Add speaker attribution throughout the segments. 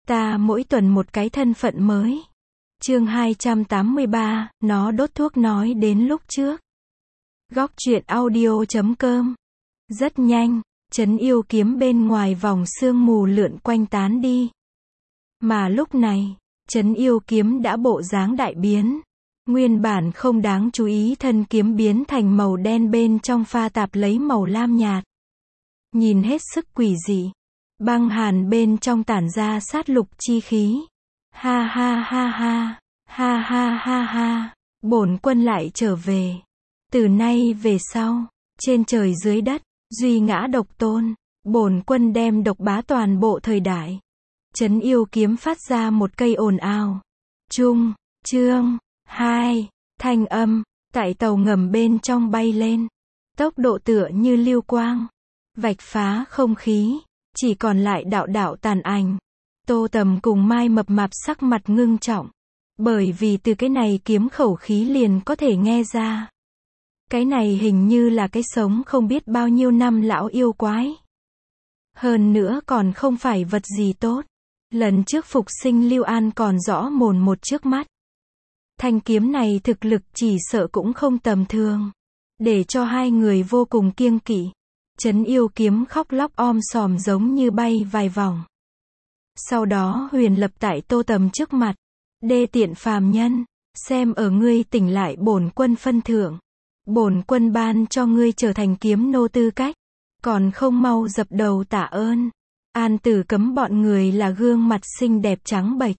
Speaker 1: Ta mỗi tuần một cái thân phận mới. Chương 283, nó đốt thuốc nói đến lúc trước. Góc truyện audio.com. Rất nhanh, trấn yêu kiếm bên ngoài vòng sương mù lượn quanh tán đi. Mà lúc này, trấn yêu kiếm đã bộ dáng đại biến. Nguyên bản không đáng chú ý thân kiếm biến thành màu đen bên trong pha tạp lấy màu lam nhạt. Nhìn hết sức quỷ dị. Băng hàn bên trong tản ra sát lục chi khí. Ha ha ha ha, ha ha ha ha, bổn quân lại trở về. Từ nay về sau, trên trời dưới đất, duy ngã độc tôn, bổn quân đem độc bá toàn bộ thời đại. Trấn yêu kiếm phát ra một cây ồn ào. Chương 2, thanh âm, tại tàu ngầm bên trong bay lên. Tốc độ tựa như lưu quang, vạch phá không khí, chỉ còn lại đạo đạo tàn ảnh. Tô Tầm cùng Mai Mập Mạp sắc mặt ngưng trọng. Bởi vì từ cái này kiếm khẩu khí liền có thể nghe ra. Cái này hình như là cái sống không biết bao nhiêu năm lão yêu quái. Hơn nữa còn không phải vật gì tốt. Lần trước phục sinh Lưu An còn rõ mồn một trước mắt. Thanh kiếm này thực lực chỉ sợ cũng không tầm thường. Để cho hai người vô cùng kiêng kỵ. Trấn yêu kiếm khóc lóc om sòm giống như bay vài vòng. Sau đó huyền lập tại Tô Tầm trước mặt. Đê tiện phàm nhân, xem ở ngươi tỉnh lại bổn quân phân thưởng. Bổn quân ban cho ngươi trở thành kiếm nô tư cách. Còn không mau dập đầu tạ ơn. An Tử Cấm bọn người là gương mặt xinh đẹp trắng bệch.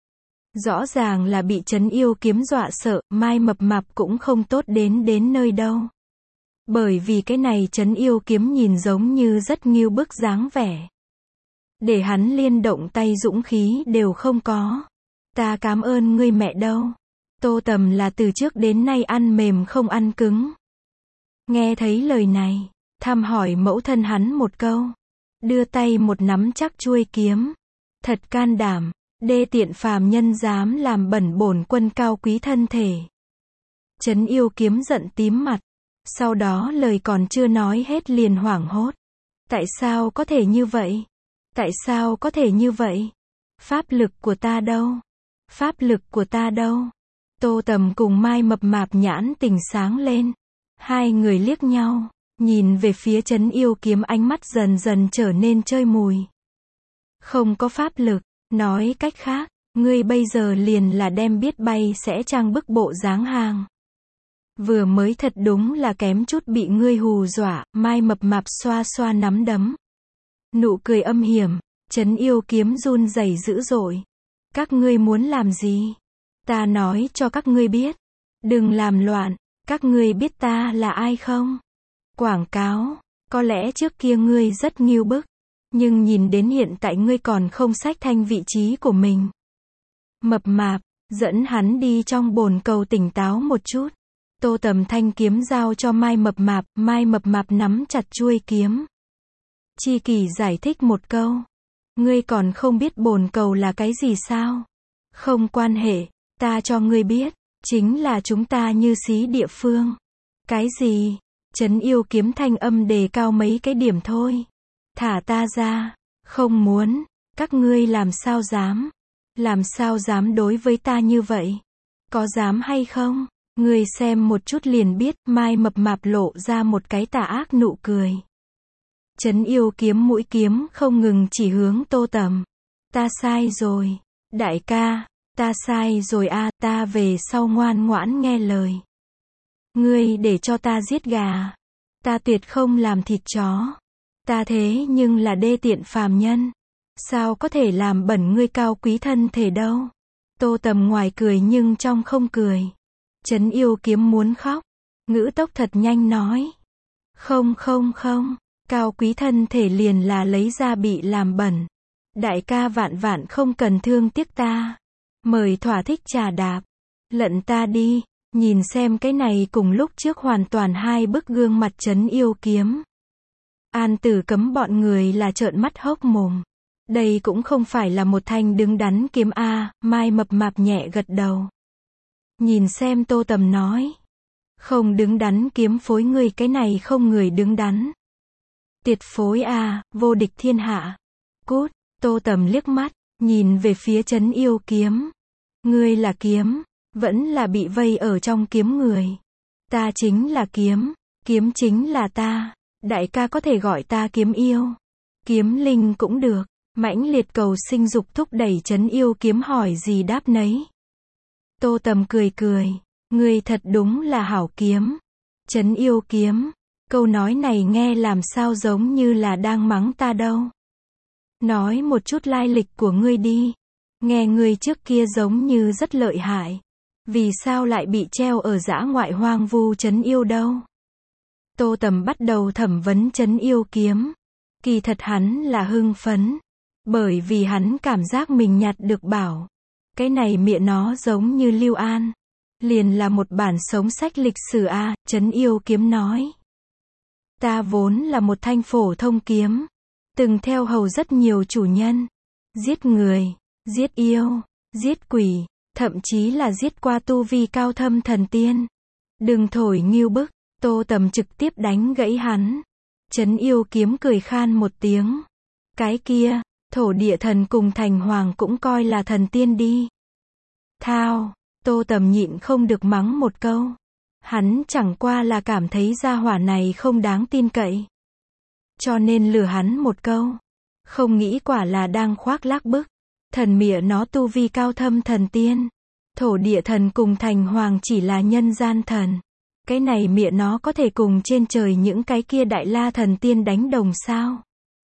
Speaker 1: Rõ ràng là bị trấn yêu kiếm dọa sợ, Mai Mập Mạp cũng không tốt đến nơi đâu. Bởi vì cái này trấn yêu kiếm nhìn giống như rất nghiêu bức dáng vẻ. Để hắn liên động tay dũng khí đều không có. Ta cảm ơn ngươi mẹ đâu. Tô Tầm là từ trước đến nay ăn mềm không ăn cứng. Nghe thấy lời này, thăm hỏi mẫu thân hắn một câu. Đưa tay một nắm chắc chuôi kiếm. Thật can đảm, đê tiện phàm nhân dám làm bẩn bổn quân cao quý thân thể. Trấn yêu kiếm giận tím mặt. Sau đó lời còn chưa nói hết liền hoảng hốt. Tại sao có thể như vậy? Tại sao có thể như vậy? Pháp lực của ta đâu? Pháp lực của ta đâu? Tô Tầm cùng Mai Mập Mạp nhãn tình sáng lên. Hai người liếc nhau, nhìn về phía trấn yêu kiếm, ánh mắt dần dần trở nên chơi mùi. Không có pháp lực, nói cách khác, ngươi bây giờ liền là đem biết bay sẽ trang bức bộ dáng hàng. Vừa mới thật đúng là kém chút bị ngươi hù dọa. Mai Mập Mạp xoa xoa nắm đấm. Nụ cười âm hiểm. Trấn yêu kiếm run rẩy dữ dội. Các ngươi muốn làm gì? Ta nói cho các ngươi biết. Đừng làm loạn. Các ngươi biết ta là ai không? Quảng cáo. Có lẽ trước kia ngươi rất nghiêu bức. Nhưng nhìn đến hiện tại ngươi còn không xách thanh vị trí của mình. Mập Mạp, dẫn hắn đi trong bồn cầu tỉnh táo một chút. Tô Tầm thanh kiếm giao cho Mai Mập Mạp. Mai Mập Mạp nắm chặt chuôi kiếm. Chi Kỳ giải thích một câu. Ngươi còn không biết bồn cầu là cái gì sao? Không quan hệ, ta cho ngươi biết. Chính là chúng ta như xí địa phương. Cái gì? Trấn yêu kiếm thanh âm đề cao mấy cái điểm thôi. Thả ta ra. Không muốn. Các ngươi làm sao dám? Làm sao dám đối với ta như vậy? Có dám hay không? Ngươi xem một chút liền biết. Mai Mập Mạp lộ ra một cái tà ác nụ cười. Trấn yêu kiếm mũi kiếm không ngừng chỉ hướng Tô Tầm. Ta sai rồi. Đại ca, ta sai rồi a, ta về sau ngoan ngoãn nghe lời. Ngươi để cho ta giết gà. Ta tuyệt không làm thịt chó. Ta thế nhưng là đê tiện phàm nhân. Sao có thể làm bẩn ngươi cao quý thân thể đâu? Tô Tầm ngoài cười nhưng trong không cười. Trấn yêu kiếm muốn khóc. Ngữ tốc thật nhanh nói. Không. Cao quý thân thể liền là lấy ra bị làm bẩn. Đại ca vạn vạn không cần thương tiếc ta. Mời thỏa thích trà đạp. Lận ta đi. Nhìn xem cái này cùng lúc trước hoàn toàn hai bức gương mặt trấn yêu kiếm. An Tử Cấm bọn người là trợn mắt hốc mồm. Đây cũng không phải là một thanh đứng đắn kiếm a. Mai Mập Mạp nhẹ gật đầu. Nhìn xem Tô Tầm nói. Không đứng đắn kiếm phối ngươi cái này không người đứng đắn. Tiệt phối a, vô địch thiên hạ. Cút. Tô Tầm liếc mắt, nhìn về phía Trấn Yêu Kiếm. Ngươi là kiếm, vẫn là bị vây ở trong kiếm người. Ta chính là kiếm, kiếm chính là ta. Đại ca có thể gọi ta kiếm yêu. Kiếm linh cũng được. Mãnh liệt cầu sinh dục thúc đẩy Trấn Yêu Kiếm hỏi gì đáp nấy. Tô Tầm cười cười. Ngươi thật đúng là hảo kiếm. Trấn Yêu Kiếm. Câu nói này nghe làm sao giống như là đang mắng ta đâu. Nói một chút lai lịch của ngươi đi. Nghe ngươi trước kia giống như rất lợi hại. Vì sao lại bị treo ở dã ngoại hoang vu Trấn Yêu đâu? Tô Tầm bắt đầu thẩm vấn Trấn Yêu Kiếm. Kỳ thật hắn là hưng phấn. Bởi vì hắn cảm giác mình nhặt được bảo. Cái này mẹ nó giống như Lưu An. Liền là một bản sống sách lịch sử a. Trấn Yêu Kiếm nói. Ta vốn là một thanh phổ thông kiếm. Từng theo hầu rất nhiều chủ nhân. Giết người, giết yêu, giết quỷ, thậm chí là giết qua tu vi cao thâm thần tiên. Đừng thổi ngưu bức. Tô Tầm trực tiếp đánh gãy hắn. Trấn Yêu Kiếm cười khan một tiếng. Cái kia, thổ địa thần cùng thành hoàng cũng coi là thần tiên đi. Thao, Tô Tầm nhịn không được mắng một câu. Hắn chẳng qua là cảm thấy gia hỏa này không đáng tin cậy. Cho nên lừa hắn một câu. Không nghĩ quả là đang khoác lác bức. Thần mịa nó tu vi cao thâm thần tiên. Thổ địa thần cùng thành hoàng chỉ là nhân gian thần. Cái này mịa nó có thể cùng trên trời những cái kia đại la thần tiên đánh đồng sao?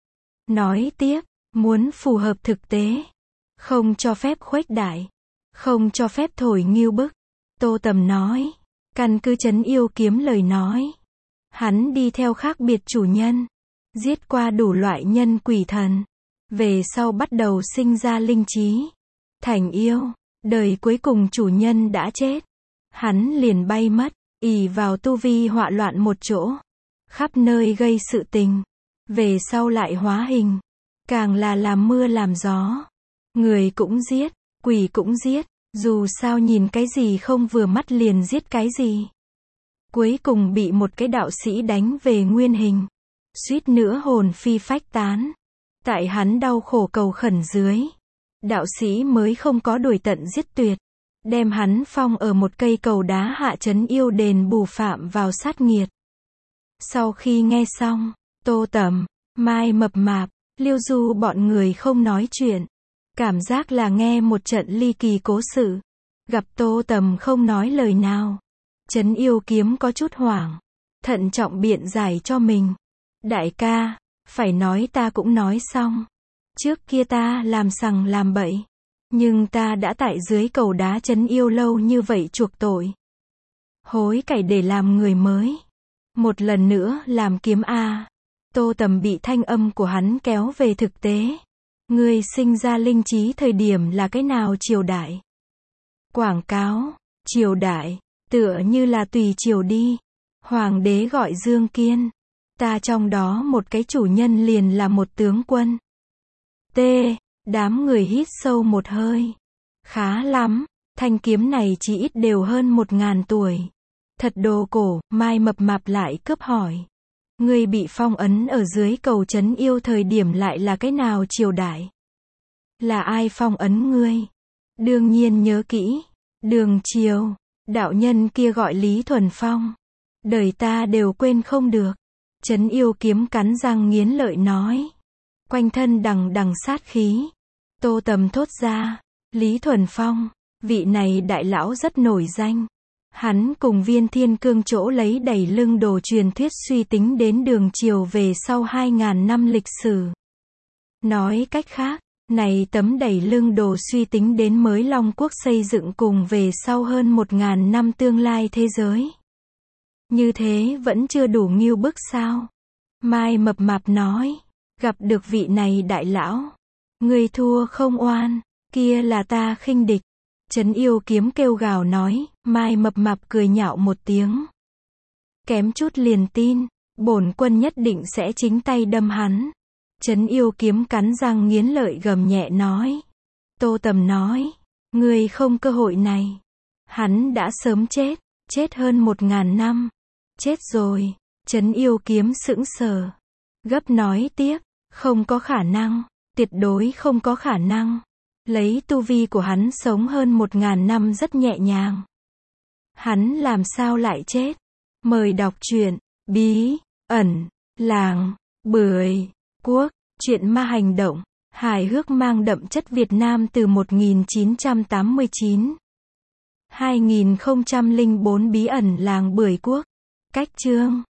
Speaker 1: Nói tiếp, muốn phù hợp thực tế. Không cho phép khuếch đại. Không cho phép thổi ngưu bức. Tô Tầm nói. Căn cứ Trấn Yêu Kiếm lời nói. Hắn đi theo khác biệt chủ nhân. Giết qua đủ loại nhân quỷ thần. Về sau bắt đầu sinh ra linh trí. Thành yêu. Đời cuối cùng chủ nhân đã chết. Hắn liền bay mất. Ỷ vào tu vi họa loạn một chỗ. Khắp nơi gây sự tình. Về sau lại hóa hình. Càng là làm mưa làm gió. Người cũng giết. Quỷ cũng giết. Dù sao nhìn cái gì không vừa mắt liền giết cái gì. Cuối cùng bị một cái đạo sĩ đánh về nguyên hình. Suýt nữa hồn phi phách tán. Tại hắn đau khổ cầu khẩn dưới. Đạo sĩ mới không có đuổi tận giết tuyệt. Đem hắn phong ở một cây cầu đá hạ Trấn Yêu đền bù phạm vào sát nghiệt. Sau khi nghe xong, Tô Tầm, Mai Mập Mạp, Liêu Du bọn người không nói chuyện. Cảm giác là nghe một trận ly kỳ cố sự. Gặp Tô Tầm không nói lời nào. Trấn Yêu Kiếm có chút hoảng. Thận trọng biện giải cho mình. Đại ca, phải nói ta cũng nói xong. Trước kia ta làm sằng làm bậy. Nhưng ta đã tại dưới cầu đá Trấn Yêu lâu như vậy chuộc tội. Hối cải để làm người mới. Một lần nữa làm kiếm a. Tô Tầm bị thanh âm của hắn kéo về thực tế. Ngươi sinh ra linh trí thời điểm là cái nào triều đại? Quảng cáo, triều đại, tựa như là tùy triều đi. Hoàng đế gọi Dương Kiên. Ta trong đó một cái chủ nhân liền là một tướng quân. T. Đám người hít sâu một hơi. Khá lắm, thanh kiếm này chỉ ít đều hơn 1000 tuổi. Thật đồ cổ. Mai Mập Mạp lại cướp hỏi. Ngươi bị phong ấn ở dưới cầu Trấn Yêu thời điểm lại là cái nào triều đại? Là ai phong ấn ngươi? Đương nhiên nhớ kỹ. Đường triều. Đạo nhân kia gọi Lý Thuần Phong. Đời ta đều quên không được. Trấn Yêu Kiếm cắn răng nghiến lợi nói. Quanh thân đằng đằng sát khí. Tô Tầm thốt ra. Lý Thuần Phong. Vị này đại lão rất nổi danh. Hắn cùng Viên Thiên Cương chỗ lấy đẩy lưng đồ truyền thuyết suy tính đến đường triều về sau 2000 năm lịch sử. Nói cách khác, này tấm đẩy lưng đồ suy tính đến mới Long Quốc xây dựng cùng về sau hơn 1000 năm tương lai thế giới. Như thế vẫn chưa đủ ngưu bức sao? Mai Mập Mạp nói, gặp được vị này đại lão. Ngươi thua không oan, kia là ta khinh địch. Trấn Yêu Kiếm kêu gào nói. Mai Mập Mạp cười nhạo một tiếng. Kém chút liền tin, bổn quân nhất định sẽ chính tay đâm hắn. Trấn Yêu Kiếm cắn răng nghiến lợi gầm nhẹ nói. Tô Tầm nói, ngươi không cơ hội này. Hắn đã sớm chết, chết hơn 1000 năm. Chết rồi. Trấn Yêu Kiếm sững sờ. Gấp nói tiếp, không có khả năng, tuyệt đối không có khả năng. Lấy tu vi của hắn sống hơn 1000 năm rất nhẹ nhàng. Hắn làm sao lại chết? Mời đọc truyện Bí ẩn làng Bưởi Quốc, truyện ma hành động, hài hước mang đậm chất Việt Nam từ 1989. 2004 Bí ẩn làng Bưởi Quốc. Cách chương